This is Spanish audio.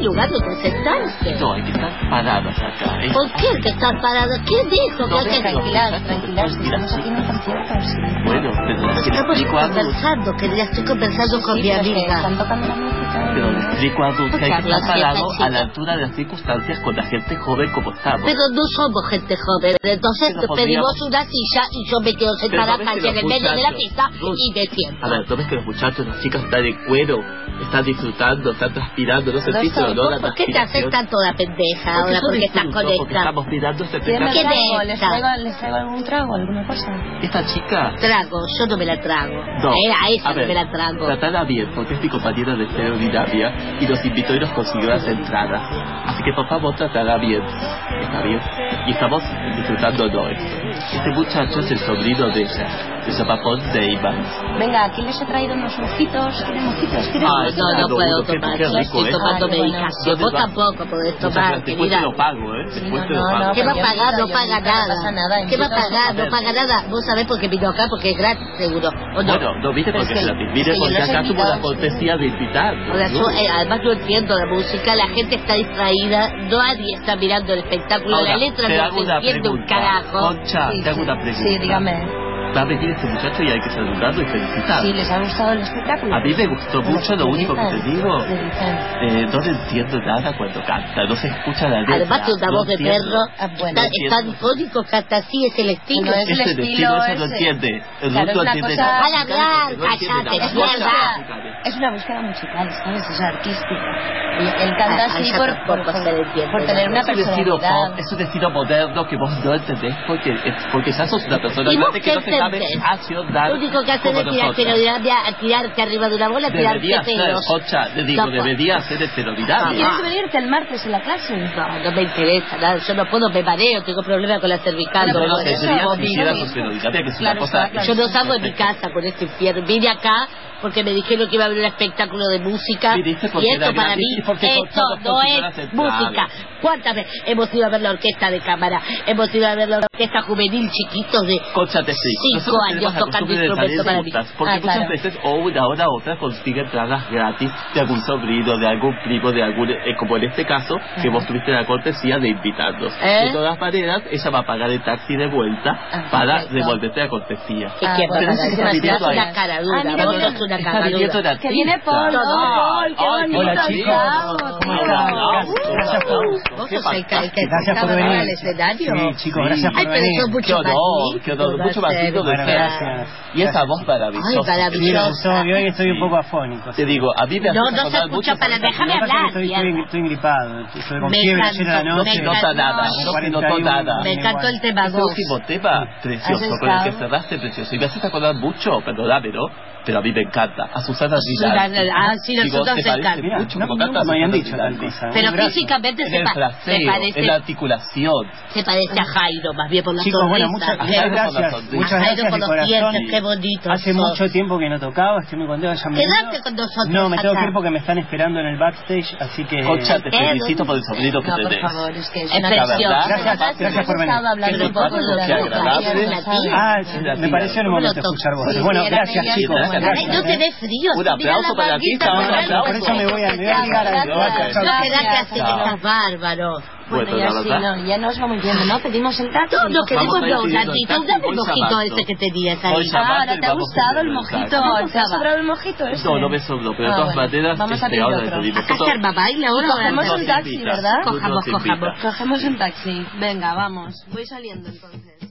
lugar donde sentarse. No, hay que estar paradas acá. ¿Por qué hay que estar paradas? ¿Qué dijo? No, Tranquilas, estamos aquí en un concierto. Bueno, pero les Estamos explico algo. conversando, querida, estoy conversando con mi amiga. Están tocando la música. Pero les explico algo, que hay que Charla, estar parado chica. a la altura de las circunstancias con la gente joven como estamos. Pero no somos gente joven, entonces Pero podríamos- pedimos una silla y yo me quedo sentada Pero no ves casi que en el los medio de la muchachos- pista Ruth, y me siento. A ver, ¿no ves que los muchachos, las chicas están de cuero, están disfrutando, están transpirando, no sentís el olor a ¿Por qué te haces transpiración? tanto la pendeja ahora? Porque estás Porque conectada. estamos mirando este ¿Quién me espectáculo. ¿Quién trago? es ¿Les traigo algún trago, alguna cosa? Esta chica... Trago, yo no me la trago. No. A esa A no ver, me la trago. tratala bien, porque es mi compañera de Estereodinamia y nos invitó y nos consiguió las entradas. Así que por favor, tratala bien. Está bien. Y estamos disfrutando de esto. Este muchacho es el sobrino de ella. Se llama Paul Damon. Venga, aquí les he traído unos mojitos. ¿Quieren mojitos? ¿Quieren Ay, mojitos? No, no Claro, puedo uno, qué tomar, rico, yo estoy ¿eh? tomando Ay, bueno. medicación. ¿Dónde Vos va? tampoco podés Muchas tomar, gracias. Después te querida. lo pago, ¿eh? Después te lo no, pago. no, ¿Qué va a yo pagar? No nunca paga pasa nada. nada. ¿Qué va a pagar? A No ver. paga nada. Vos sabés por qué vino acá, porque es gratis, seguro. ¿O no? Bueno, no viste Pero porque es que- se la es mire que yo porque los he acá tuvo invitado, la cortesía de invitar. Ahora, yo, además no entiendo la música, la gente está distraída, nadie está mirando el espectáculo, Ahora, la letra te no hago se una entiende un pregunta. carajo. Concha, te hago una pregunta. Sí, dígame. Va a venir este muchacho y hay que saludarlo y felicitarlo. Sí, ¿les ha gustado el espectáculo? A mí me gustó mucho, lo único que te digo, ¿Qué dicen? no le entiendo nada cuando canta, no se escucha la letra. Además de una no voz de entiendo. perro, Ah, bueno, está difónico que hasta así es el estilo. Bueno, es el Ese estilo estilo, ella no ese. entiende. El Claro, no es una entiende cosa- nada. Al hablar, No entiende cállate, nada. mierda. Es una búsqueda musical, ¿sabes? Es artística. Y él canta Ah, así ella tampoco se le entiende, por tener una Es un estilo personalidad. pop, es un estilo moderno que vos no entendés porque ya sos una persona ¿Y vos grande que no qué se sabe entendés? accionar Lo único que hace como es tirar nosotros. esteroidamia, a tirarte arriba de una bola, a tirarte Debería ser, pelos. Concha, le digo, No, debería ser esteroidamia. ¿Quieres venirte el martes en la clase? No, no me interesa nada, yo no puedo, me mareo, tengo problemas con la cervical. No, no no, puedo. debería eso, que hicieras sí. esteroidamia, que es Claro, una cosa... claro. Yo no salgo de mi casa con este infierno. Vine acá porque me dijeron que iba a haber un espectáculo de música. Viniste porque Y esto era para gratis mí, y porque esto costaba no porque no es las entradas. música. ¿Cuántas veces hemos ido a ver la orquesta de cámara? Hemos ido a ver la orquesta juvenil chiquitos de Concha, te explico. 5 Nosotros años tenemos la tocando costumbre de instrumentos para salir mí. juntas, porque Ah, muchas claro. veces o una hora u otra consigue entradas gratis de algún sobrino, de algún primo, de algún... como en este caso, que vos tuviste la cortesía de invitarnos. ¿Eh? De todas maneras, ella va a pagar el taxi de vuelta para perfecto. devolverte la cortesía. ¿Qué Ah, quieres? bueno, Pero esa está Es viniendo ahí. una cara dura, Ah, mira, vos mira. sos una Está cara viniendo dura. la Que viene artista. Paul, Ay, qué bonito. Hola, chicos. ¿Cómo están? Gracias por Vos Qué sos el que fantástico. Gracias por estaba venir. al escenario. Sí, chicos, gracias Ay, por pero venir. sos mucho más Qué honor, mucho más lindo de Bueno, ser. gracias. Y esa voz maravillosa. Ay, maravillosa. Sí, lo soy, hoy estoy un Sí. poco afónico. Te digo, a mí me hace No, no se acordar escucha mucho para con esa déjame Lo que pasa es hablar. que mierda. estoy gripado, estoy con Me fiebre encantó, ayer a la me noche. No se nota nada, No, no se notó 41, nada. Me encantó el tema Ese 2. último tema, precioso, ¿Has con el que estado? cerraste, precioso. Y me haces acordar mucho, perdóname, ¿no? Pero a mí me encanta. A Susana Susana, Ridal. ah, sí, Digo, nosotros ¿te se parece encanta. mucho No, como nunca canta me habían Susana dicho Ridal? tal cosa. Pero Gracias. físicamente En se el fraseo, parece en la articulación. se parece a Jairo, más bien por la Chicos, bueno, sonrisa. muchas Jairo por la gracias. sonrisa. Muchas A Jairo gracias por de los corazón. dientes, qué bonito Hace sos. mucho tiempo que no tocaba, estoy muy contento. Ya me Quedate vino. con nosotros No, me tengo acá. que ir porque me están esperando en el backstage, así que... Concha, te felicito por el sobrino que No, por tenés. favor, es que es Es una precioso. verdad. Gracias por venir. hablando Qué un poco simpático, de qué la agradable. Ah, sí, me pareció en un momento escuchar voces. Bueno, gracias, chicos. Ay, Gracias. no tenés frío. Un mira aplauso la para el barriguita, artista, un mira, aplauso. Por eso me voy a ligar a No quedate así, Chao. estás bárbaro. Bueno, Bueno, ya la sí, verdad. no, ya nos vamos viendo, ¿no? Pedimos el taxi. No, nos quedemos Vamos a ir un pidiendo ratito. el taxi, Dame el voy mojito llamando. ese que tenías Voy ahí. llamando. Ahora, ¿te ha Vamos gustado el pidiendo el mojito? taxi. ¿Te ha sobrado el mojito ese? No, no me sobró, pero de Ah, todas bueno. maneras, Vamos a pedir ahora otro. le pedimos Acá está el baile ahora. Cogemos Nos un taxi, invita. ¿verdad? Nos Cojamos, invita. cojamos. Cogemos un taxi. Venga, vamos. Voy saliendo entonces.